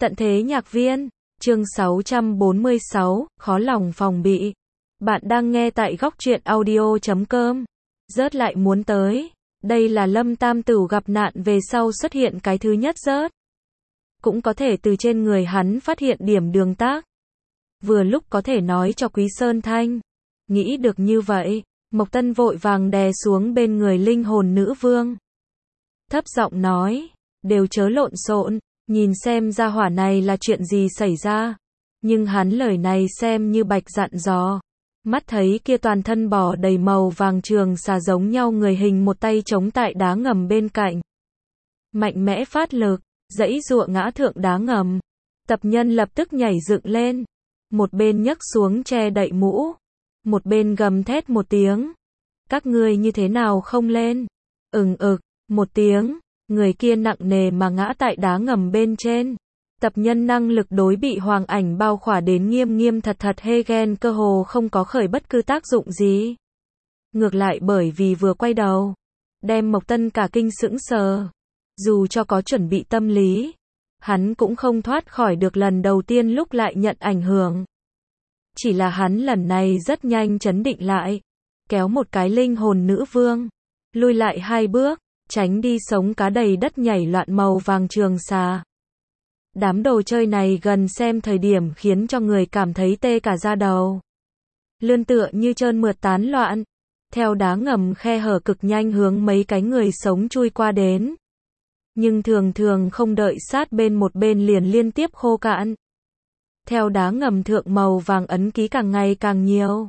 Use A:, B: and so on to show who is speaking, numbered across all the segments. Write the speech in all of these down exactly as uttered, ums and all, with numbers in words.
A: Tận thế nhạc viên, chương sáu trăm bốn mươi sáu, khó lòng phòng bị. Bạn đang nghe tại góc truyện audio chấm com. Rớt lại muốn tới. Đây là Lâm Tam Tửu gặp nạn về sau xuất hiện cái thứ nhất rớt. Cũng có thể từ trên người hắn phát hiện điểm đường tác. Vừa lúc có thể nói cho Quý Sơn Thanh. Nghĩ được như vậy, Mộc Tân vội vàng đè xuống bên người linh hồn nữ vương. Thấp giọng nói, đều chớ lộn xộn, nhìn xem ra hỏa này là chuyện gì xảy ra. Nhưng hắn lời này xem như bạch dặn dò. Mắt thấy kia toàn thân bò đầy màu vàng trường xà giống nhau người hình một tay chống tại đá ngầm bên cạnh. Mạnh mẽ phát lực, dãy giụa ngã thượng đá ngầm. Tập nhân lập tức nhảy dựng lên. Một bên nhấc xuống che đậy mũ. Một bên gầm thét một tiếng. Các ngươi như thế nào không lên? Ừng ực, một tiếng. Người kia nặng nề mà ngã tại đá ngầm bên trên. Tập nhân năng lực đối bị hoàng ảnh bao khỏa đến nghiêm nghiêm thật thật Hegen cơ hồ không có khởi bất cứ tác dụng gì. Ngược lại bởi vì vừa quay đầu, đem Mộc Tân cả kinh sững sờ. Dù cho có chuẩn bị tâm lý, hắn cũng không thoát khỏi được lần đầu tiên lúc lại nhận ảnh hưởng. Chỉ là hắn lần này rất nhanh chấn định lại, kéo một cái linh hồn nữ vương, lui lại hai bước, tránh đi sống cá đầy đất nhảy loạn màu vàng trường xà. Đám đồ chơi này gần xem thời điểm khiến cho người cảm thấy tê cả da đầu. Lươn tựa như trơn mượt tán loạn, theo đá ngầm khe hở cực nhanh hướng mấy cái người sống chui qua đến. Nhưng thường thường không đợi sát bên một bên liền liên tiếp khô cạn. Theo đá ngầm thượng màu vàng ấn ký càng ngày càng nhiều.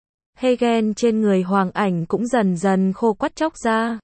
A: Hegen trên người hoàng ảnh cũng dần dần khô quắt chóc ra.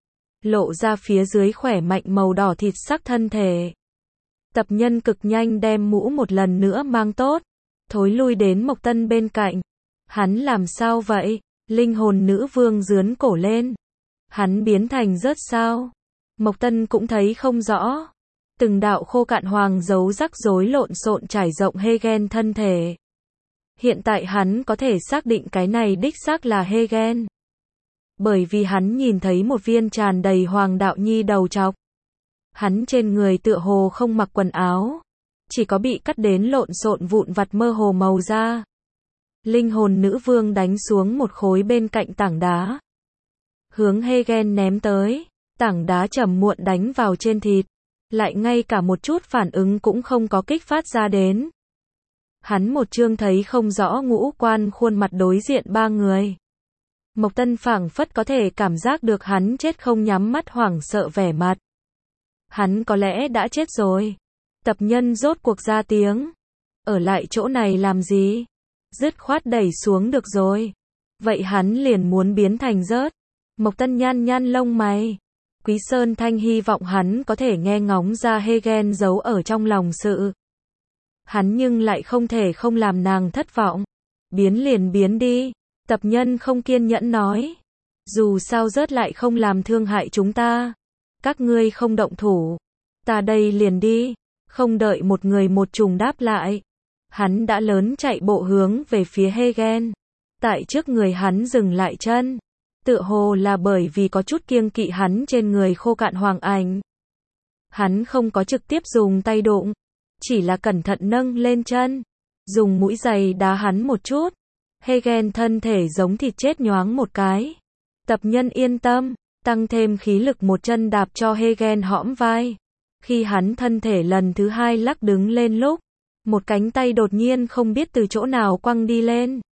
A: Lộ ra phía dưới khỏe mạnh màu đỏ thịt sắc thân thể. Tập nhân cực nhanh đem mũ một lần nữa mang tốt, thối lui đến Mộc Tân bên cạnh. Hắn làm sao vậy? Linh hồn nữ vương dướn cổ lên. Hắn biến thành rớt sao? Mộc Tân cũng thấy không rõ. Từng đạo khô cạn hoàng dấu rắc rối lộn xộn trải rộng Hegen thân thể. Hiện tại hắn có thể xác định cái này đích xác là Hegen. Bởi vì hắn nhìn thấy một viên tràn đầy hoàng đạo nhi đầu trọc. Hắn trên người tựa hồ không mặc quần áo, chỉ có bị cắt đến lộn xộn vụn vặt mơ hồ màu da. Linh hồn nữ vương đánh xuống một khối bên cạnh tảng đá. Hướng Hegen ném tới, tảng đá chậm muộn đánh vào trên thịt, lại ngay cả một chút phản ứng cũng không có kích phát ra đến. Hắn một chương thấy không rõ ngũ quan khuôn mặt đối diện ba người. Mộc Tân phảng phất có thể cảm giác được hắn chết không nhắm mắt hoảng sợ vẻ mặt. Hắn có lẽ đã chết rồi. Tập nhân rốt cuộc ra tiếng. Ở lại chỗ này làm gì? Dứt khoát đẩy xuống được rồi. Vậy hắn liền muốn biến thành rớt. Mộc Tân nhăn nhăn lông mày. Quý Sơn Thanh hy vọng hắn có thể nghe ngóng ra Hegen giấu ở trong lòng sự. Hắn nhưng lại không thể không làm nàng thất vọng. Biến liền biến đi. Tập nhân không kiên nhẫn nói. Dù sao rớt lại không làm thương hại chúng ta. Các ngươi không động thủ. Ta đây liền đi. Không đợi một người một trùng đáp lại. Hắn đã lớn chạy bộ hướng về phía Hegen. Tại trước người hắn dừng lại chân. Tựa hồ là bởi vì có chút kiêng kỵ hắn trên người khô cạn hoàng ảnh. Hắn không có trực tiếp dùng tay đụng. Chỉ là cẩn thận nâng lên chân. Dùng mũi giày đá hắn một chút. Hegen thân thể giống thịt chết nhoáng một cái. Tập nhân yên tâm. Tăng thêm khí lực một chân đạp cho Hegen hõm vai. Khi hắn thân thể lần thứ hai lắc đứng lên lúc, một cánh tay đột nhiên không biết từ chỗ nào quăng đi lên.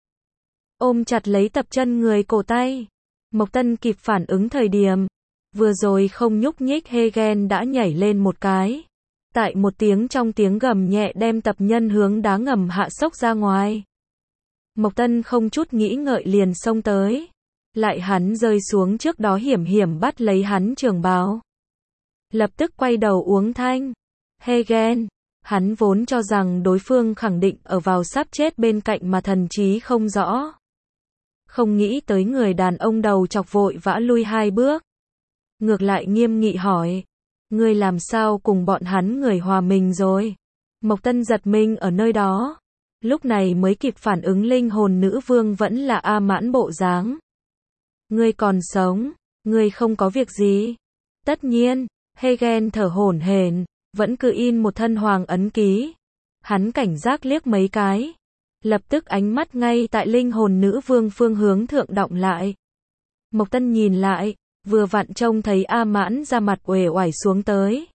A: Ôm chặt lấy tập chân người cổ tay. Mộc Tân kịp phản ứng thời điểm. Vừa rồi không nhúc nhích Hegen đã nhảy lên một cái. Tại một tiếng trong tiếng gầm nhẹ đem tập nhân hướng đá ngầm hạ sốc ra ngoài. Mộc Tân không chút nghĩ ngợi liền xông tới. Lại hắn rơi xuống trước đó hiểm hiểm bắt lấy hắn trường bào. Lập tức quay đầu uống thanh. Hegen. Hắn vốn cho rằng đối phương khẳng định ở vào sắp chết bên cạnh mà thần trí không rõ. Không nghĩ tới người đàn ông đầu chọc vội vã lui hai bước. Ngược lại nghiêm nghị hỏi. Ngươi làm sao cùng bọn hắn người hòa mình rồi? Mộc Tân giật mình ở nơi đó. Lúc này mới kịp phản ứng linh hồn nữ vương vẫn là A Mãn bộ dáng. Ngươi còn sống, ngươi không có việc gì. Tất nhiên, Hegen thở hổn hển, vẫn cứ in một thân hoàng ấn ký. Hắn cảnh giác liếc mấy cái, lập tức ánh mắt ngay tại linh hồn nữ vương phương hướng thượng động lại. Mộc Tân nhìn lại, vừa vặn trông thấy A Mãn ra mặt uể oải xuống tới.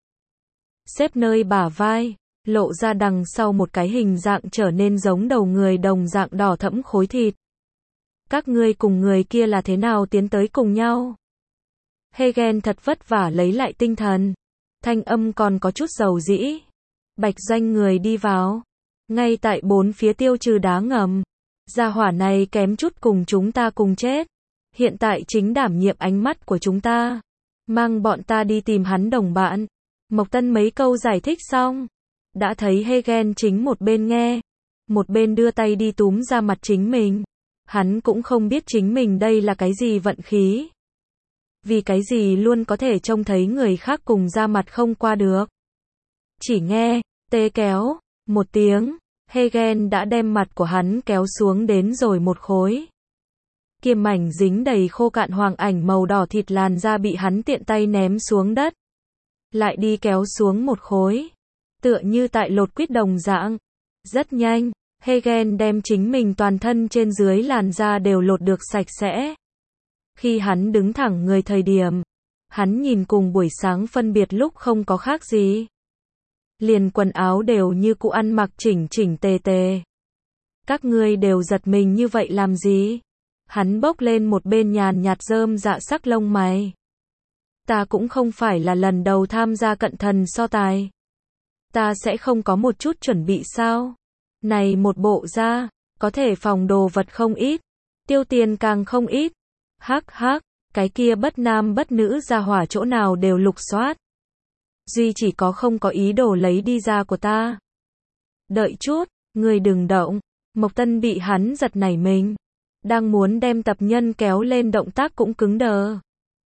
A: Xếp nơi bả vai, lộ ra đằng sau một cái hình dạng trở nên giống đầu người đồng dạng đỏ thẫm khối thịt. Các ngươi cùng người kia là thế nào tiến tới cùng nhau? Hegen thật vất vả lấy lại tinh thần. Thanh âm còn có chút dầu dĩ. Bạch Doanh người đi vào. Ngay tại bốn phía tiêu trừ đá ngầm. Gia hỏa này kém chút cùng chúng ta cùng chết. Hiện tại chính đảm nhiệm ánh mắt của chúng ta. Mang bọn ta đi tìm hắn đồng bạn. Mộc Tân mấy câu giải thích xong. Đã thấy Hegen chính một bên nghe. Một bên đưa tay đi túm ra mặt chính mình. Hắn cũng không biết chính mình đây là cái gì vận khí. Vì cái gì luôn có thể trông thấy người khác cùng ra mặt không qua được. Chỉ nghe, tê kéo, một tiếng, Hegen đã đem mặt của hắn kéo xuống đến rồi một khối. Kiềm mảnh dính đầy khô cạn hoàng ảnh màu đỏ thịt làn da bị hắn tiện tay ném xuống đất. Lại đi kéo xuống một khối. Tựa như tại lột quýt đồng dạng. Rất nhanh, Hegen đem chính mình toàn thân trên dưới làn da đều lột được sạch sẽ. Khi hắn đứng thẳng người thời điểm, hắn nhìn cùng buổi sáng phân biệt lúc không có khác gì. Liền quần áo đều như cũ ăn mặc chỉnh chỉnh tề tề. Các ngươi đều giật mình như vậy làm gì? Hắn bốc lên một bên nhàn nhạt rơm dạ sắc lông mày. Ta cũng không phải là lần đầu tham gia cận thần so tài. Ta sẽ không có một chút chuẩn bị sao? Này một bộ da, có thể phòng đồ vật không ít, tiêu tiền càng không ít. Hắc hắc, cái kia bất nam bất nữ ra hỏa chỗ nào đều lục soát. Duy chỉ có không có ý đồ lấy đi ra của ta. Đợi chút, người đừng động. Mộc Tân bị hắn giật nảy mình. Đang muốn đem tập nhân kéo lên động tác cũng cứng đờ.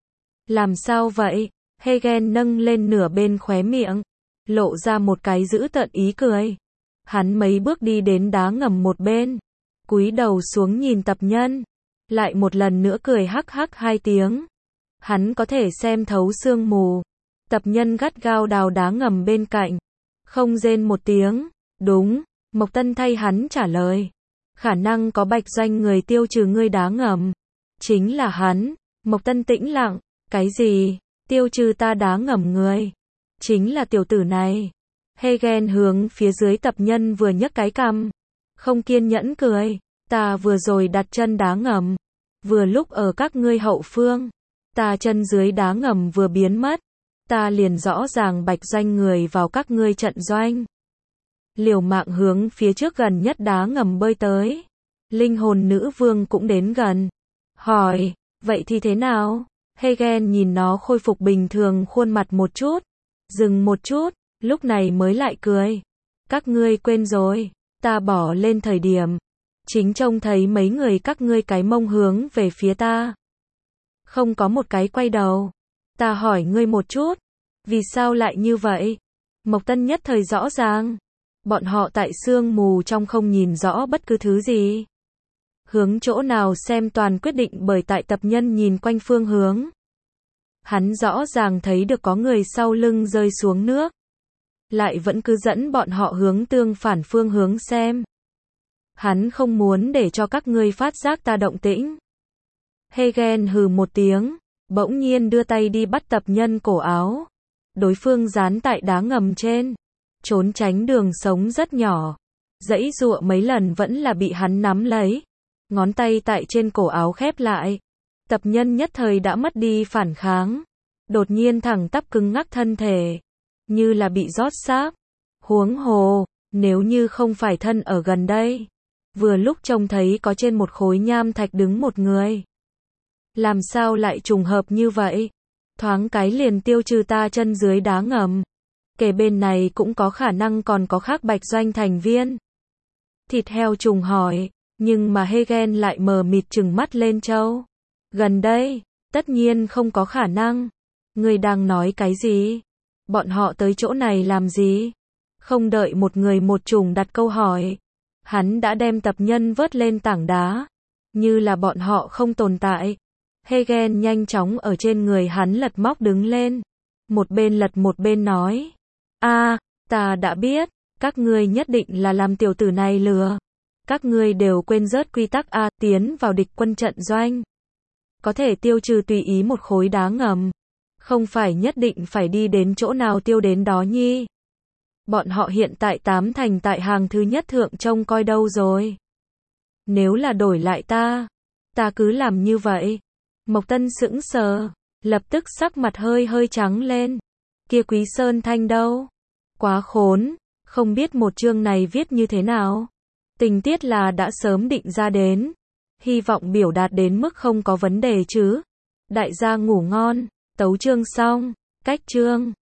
A: Làm sao vậy? Hegen nâng lên nửa bên khóe miệng. Lộ ra một cái dữ tợn ý cười. Hắn mấy bước đi đến đá ngầm một bên. Cúi đầu xuống nhìn tập nhân. Lại một lần nữa cười hắc hắc hai tiếng. Hắn có thể xem thấu sương mù. Tập nhân gắt gao đào đá ngầm bên cạnh. Không rên một tiếng. Đúng, Mộc Tân thay hắn trả lời. Khả năng có Bạch Doanh người tiêu trừ ngươi đá ngầm. Chính là hắn. Mộc Tân tĩnh lặng. Cái gì? Tiêu trừ ta đá ngầm người. Chính là tiểu tử này. Hegen hướng phía dưới tập nhân vừa nhấc cái cằm. Không kiên nhẫn cười. Ta vừa rồi đặt chân đá ngầm. Vừa lúc ở các ngươi hậu phương. Ta chân dưới đá ngầm vừa biến mất. Ta liền rõ ràng Bạch Doanh người vào các ngươi trận doanh. Liều mạng hướng phía trước gần nhất đá ngầm bơi tới. Linh hồn nữ vương cũng đến gần. Hỏi, vậy thì thế nào? Hegen nhìn nó khôi phục bình thường khuôn mặt một chút. Dừng một chút, lúc này mới lại cười. Các ngươi quên rồi, ta bỏ lên thời điểm. Chính trông thấy mấy người các ngươi cái mông hướng về phía ta. Không có một cái quay đầu. Ta hỏi ngươi một chút. Vì sao lại như vậy? Mộc Tân nhất thời rõ ràng. Bọn họ tại sương mù trong không nhìn rõ bất cứ thứ gì. Hướng chỗ nào xem toàn quyết định bởi tại tập nhân nhìn quanh phương hướng. Hắn rõ ràng thấy được có người sau lưng rơi xuống nước. Lại vẫn cứ dẫn bọn họ hướng tương phản phương hướng xem. Hắn không muốn để cho các ngươi phát giác ta động tĩnh. Hegen hừ một tiếng, bỗng nhiên đưa tay đi bắt tập nhân cổ áo. Đối phương dán tại đá ngầm trên. Trốn tránh đường sống rất nhỏ. Dãy dụa mấy lần vẫn là bị hắn nắm lấy. Ngón tay tại trên cổ áo khép lại. Tập nhân nhất thời đã mất đi phản kháng. Đột nhiên thẳng tắp cứng ngắc thân thể. Như là bị rót xác. Huống hồ, nếu như không phải thân ở gần đây. Vừa lúc trông thấy có trên một khối nham thạch đứng một người. Làm sao lại trùng hợp như vậy? Thoáng cái liền tiêu trừ ta chân dưới đá ngầm. Kể bên này cũng có khả năng còn có khác Bạch Doanh thành viên. Thịt heo trùng hỏi, nhưng mà Hegen lại mờ mịt trừng mắt lên châu. Gần đây, tất nhiên không có khả năng. Người đang nói cái gì? Bọn họ tới chỗ này làm gì? Không đợi một người một trùng đặt câu hỏi. Hắn đã đem tập nhân vớt lên tảng đá. Như là bọn họ không tồn tại. Hegen nhanh chóng ở trên người hắn lật móc đứng lên. Một bên lật một bên nói. A, ta đã biết, các ngươi nhất định là làm tiểu tử này lừa. Các ngươi đều quên rớt quy tắc A, tiến vào địch quân trận doanh. Có thể tiêu trừ tùy ý một khối đá ngầm. Không phải nhất định phải đi đến chỗ nào tiêu đến đó nhi. Bọn họ hiện tại tám thành tại hàng thứ nhất thượng trông coi đâu rồi. Nếu là đổi lại ta, ta cứ làm như vậy. Mộc Tân sững sờ, lập tức sắc mặt hơi hơi trắng lên. Kia Quý Sơn Thanh đâu? Quá khốn, không biết một chương này viết như thế nào. Tình tiết là đã sớm định ra đến. Hy vọng biểu đạt đến mức không có vấn đề chứ. Đại gia ngủ ngon, tấu chương xong, cách chương.